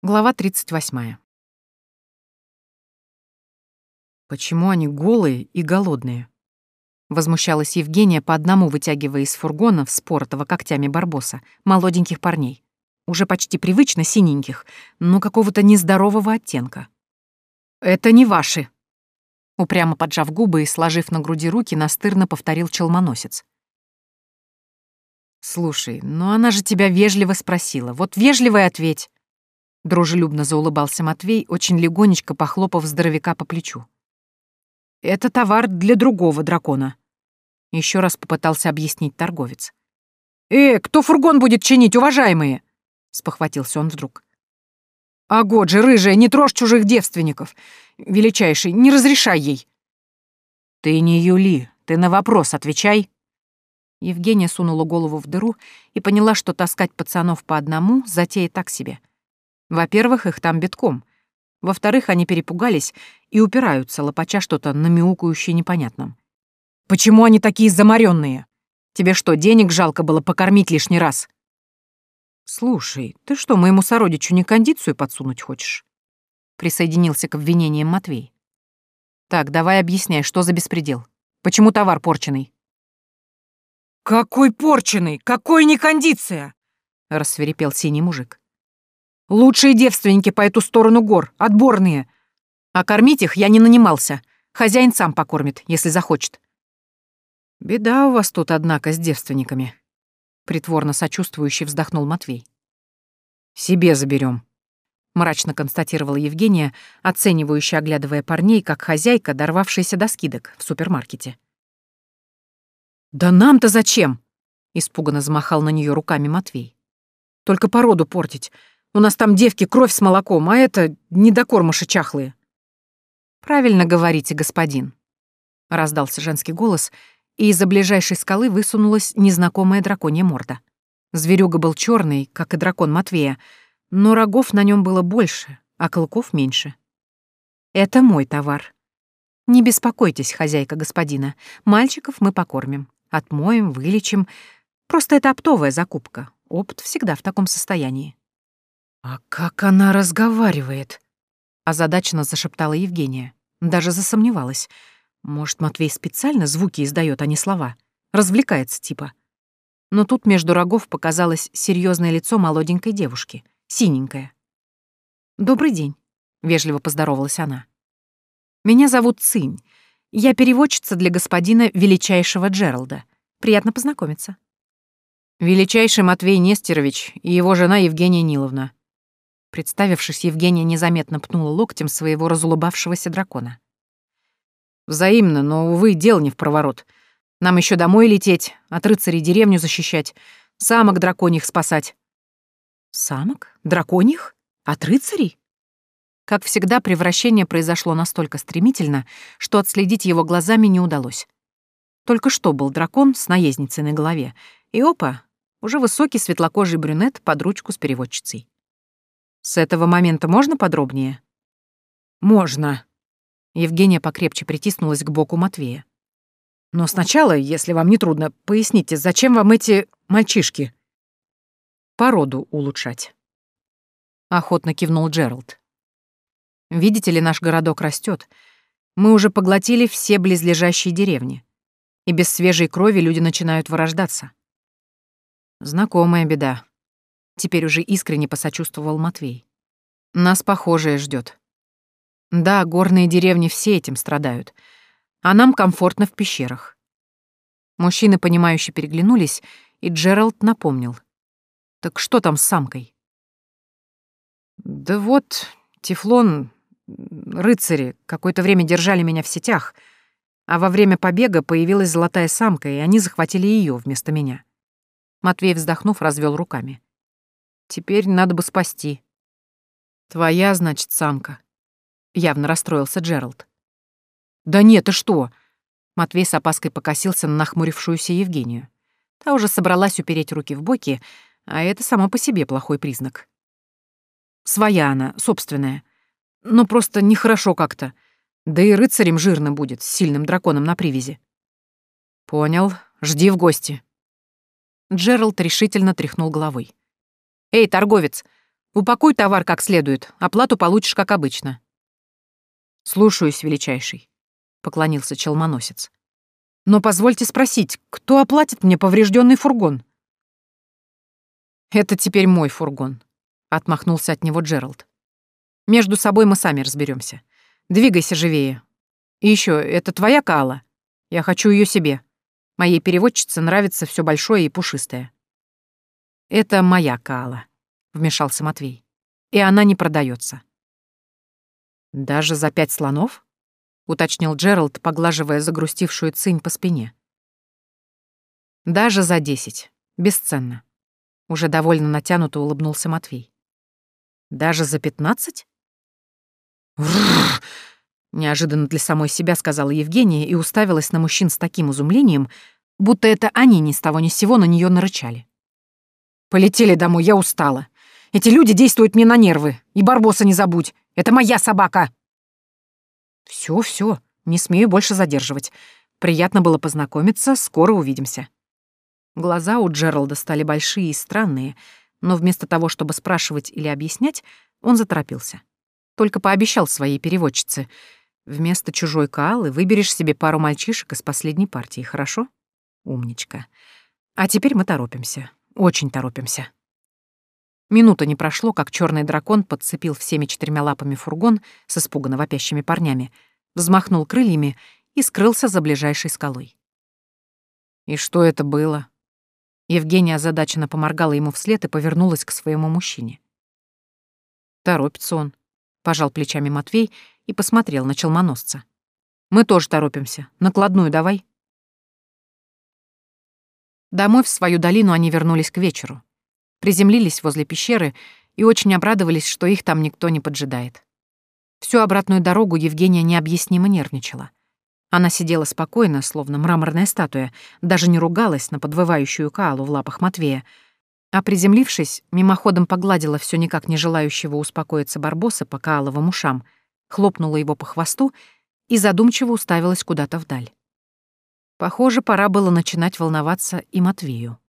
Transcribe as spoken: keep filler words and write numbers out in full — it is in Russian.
Глава тридцать восьмая. «Почему они голые и голодные?» — возмущалась Евгения, по одному вытягивая из фургона, вспоротого когтями барбоса, молоденьких парней, уже почти привычно синеньких, но какого-то нездорового оттенка. «Это не ваши!» — упрямо поджав губы и сложив на груди руки, настырно повторил челмоносец. «Слушай, ну она же тебя вежливо спросила. Вот вежливо и ответь!» Дружелюбно заулыбался Матвей, очень легонечко похлопав здоровяка по плечу. «Это товар для другого дракона», — еще раз попытался объяснить торговец. «Э, кто фургон будет чинить, уважаемые?» — спохватился он вдруг. «А Годжи, рыжая, не трожь чужих девственников. Величайший, не разрешай ей». «Ты не Юли, ты на вопрос отвечай». Евгения сунула голову в дыру и поняла, что таскать пацанов по одному — затея так себе. Во-первых, их там битком. Во-вторых, они перепугались и упираются, лопача что-то намяукающее непонятном. «Почему они такие заморенные? Тебе что, денег жалко было покормить лишний раз?» «Слушай, ты что, моему сородичу не кондицию подсунуть хочешь?» Присоединился к обвинениям Матвей. «Так, давай объясняй, что за беспредел? Почему товар порченый?» «Какой порченый? Какой не кондиция?» — рассвирепел синий мужик. «Лучшие девственники по эту сторону гор, отборные. А кормить их я не нанимался. Хозяин сам покормит, если захочет». «Беда у вас тут, однако, с девственниками», — притворно сочувствующе вздохнул Матвей. «Себе заберем», — мрачно констатировала Евгения, оценивающе оглядывая парней, как хозяйка, дорвавшаяся до скидок в супермаркете. «Да нам-то зачем?» — испуганно замахал на нее руками Матвей. «Только породу портить. У нас там девки кровь с молоком, а это недокормыши чахлые». «Правильно говорите, господин», — раздался женский голос, и из-за ближайшей скалы высунулась незнакомая драконья морда. Зверюга был черный, как и дракон Матвея, но рогов на нем было больше, а клыков меньше. «Это мой товар. Не беспокойтесь, хозяйка господина, мальчиков мы покормим, отмоем, вылечим. Просто это оптовая закупка, опт всегда в таком состоянии». «А как она разговаривает?» — озадаченно зашептала Евгения. Даже засомневалась. Может, Матвей специально звуки издает, а не слова? Развлекается типа. Но тут между рогов показалось серьезное лицо молоденькой девушки, синенькое. «Добрый день», — вежливо поздоровалась она. «Меня зовут Цинь. Я переводчица для господина величайшего Джералда. Приятно познакомиться». «Величайший Матвей Нестерович и его жена Евгения Ниловна». Представившись, Евгения незаметно пнула локтем своего разулыбавшегося дракона. «Взаимно, но, увы, дел не впроворот. Нам еще домой лететь, от рыцарей деревню защищать, самок драконьих спасать». «Самок? Драконьих? От рыцарей?» Как всегда, превращение произошло настолько стремительно, что отследить его глазами не удалось. Только что был дракон с наездницей на голове, и опа, уже высокий светлокожий брюнет под ручку с переводчицей. «С этого момента можно подробнее?» «Можно». Евгения покрепче притиснулась к боку Матвея. «Но сначала, если вам не трудно, поясните, зачем вам эти мальчишки?» «Породу улучшать», — охотно кивнул Джеральд. «Видите ли, наш городок растет. Мы уже поглотили все близлежащие деревни, и без свежей крови люди начинают вырождаться». «Знакомая беда», — теперь уже искренне посочувствовал Матвей. «Нас похожее ждет. Да, горные деревни все этим страдают, а нам комфортно в пещерах». Мужчины, понимающе переглянулись, и Джеральд напомнил. «Так что там с самкой?» «Да вот, Тефлон, рыцари какое-то время держали меня в сетях, а во время побега появилась золотая самка, и они захватили ее вместо меня». Матвей, вздохнув, развел руками. «Теперь надо бы спасти». «Твоя, значит, самка», — явно расстроился Джеральд. «Да нет, ты что?» Матвей с опаской покосился на нахмурившуюся Евгению. Та уже собралась упереть руки в боки, а это само по себе плохой признак. «Своя она, собственная. Но просто нехорошо как-то. Да и рыцарем жирно будет, с сильным драконом на привязи». «Понял. Жди в гости». Джеральд решительно тряхнул головой. «Эй, торговец, Упакуй товар как следует, оплату получишь как обычно». «Слушаюсь, величайший», — поклонился челмоносец. «Но позвольте спросить, кто оплатит мне поврежденный фургон?» «Это теперь мой фургон», — отмахнулся от него Джеральд. «Между собой мы сами разберемся. Двигайся живее. И еще, это твоя Каала? Я хочу ее себе. Моей переводчице нравится все большое и пушистое». «Это моя Каала», — вмешался Матвей. «И она не продается. «Даже за пять слонов?» — уточнил Джеральд, поглаживая загрустившую цинь по спине. «Даже за десять. Бесценно». Уже довольно натянуто улыбнулся Матвей. «Даже за пятнадцать?» «Врррр!» — неожиданно для самой себя сказала Евгения и уставилась на мужчин с таким изумлением, будто это они ни с того ни с сего на нее нарычали. «Полетели домой, я устала. Эти люди действуют мне на нервы. И Барбоса не забудь. Это моя собака!» «Всё, всё, не смею больше задерживать. Приятно было познакомиться, скоро увидимся». Глаза у Джералда стали большие и странные, но вместо того, чтобы спрашивать или объяснять, он заторопился. Только пообещал своей переводчице: «Вместо чужой Каалы выберешь себе пару мальчишек из последней партии, хорошо? Умничка. А теперь мы торопимся, очень торопимся». Минута не прошло, как черный дракон подцепил всеми четырьмя лапами фургон с испуганно вопящими парнями, взмахнул крыльями и скрылся за ближайшей скалой. «И что это было?» Евгения озадаченно поморгала ему вслед и повернулась к своему мужчине. «Торопится он», — пожал плечами Матвей и посмотрел на челмоносца. «Мы тоже торопимся. Накладную давай». Домой в свою долину они вернулись к вечеру. Приземлились возле пещеры и очень обрадовались, что их там никто не поджидает. Всю обратную дорогу Евгения необъяснимо нервничала. Она сидела спокойно, словно мраморная статуя, даже не ругалась на подвывающую Каалу в лапах Матвея, а приземлившись, мимоходом погладила все никак не желающего успокоиться Барбоса по Кааловым ушам, хлопнула его по хвосту и задумчиво уставилась куда-то вдаль. Похоже, пора было начинать волноваться и Матвею.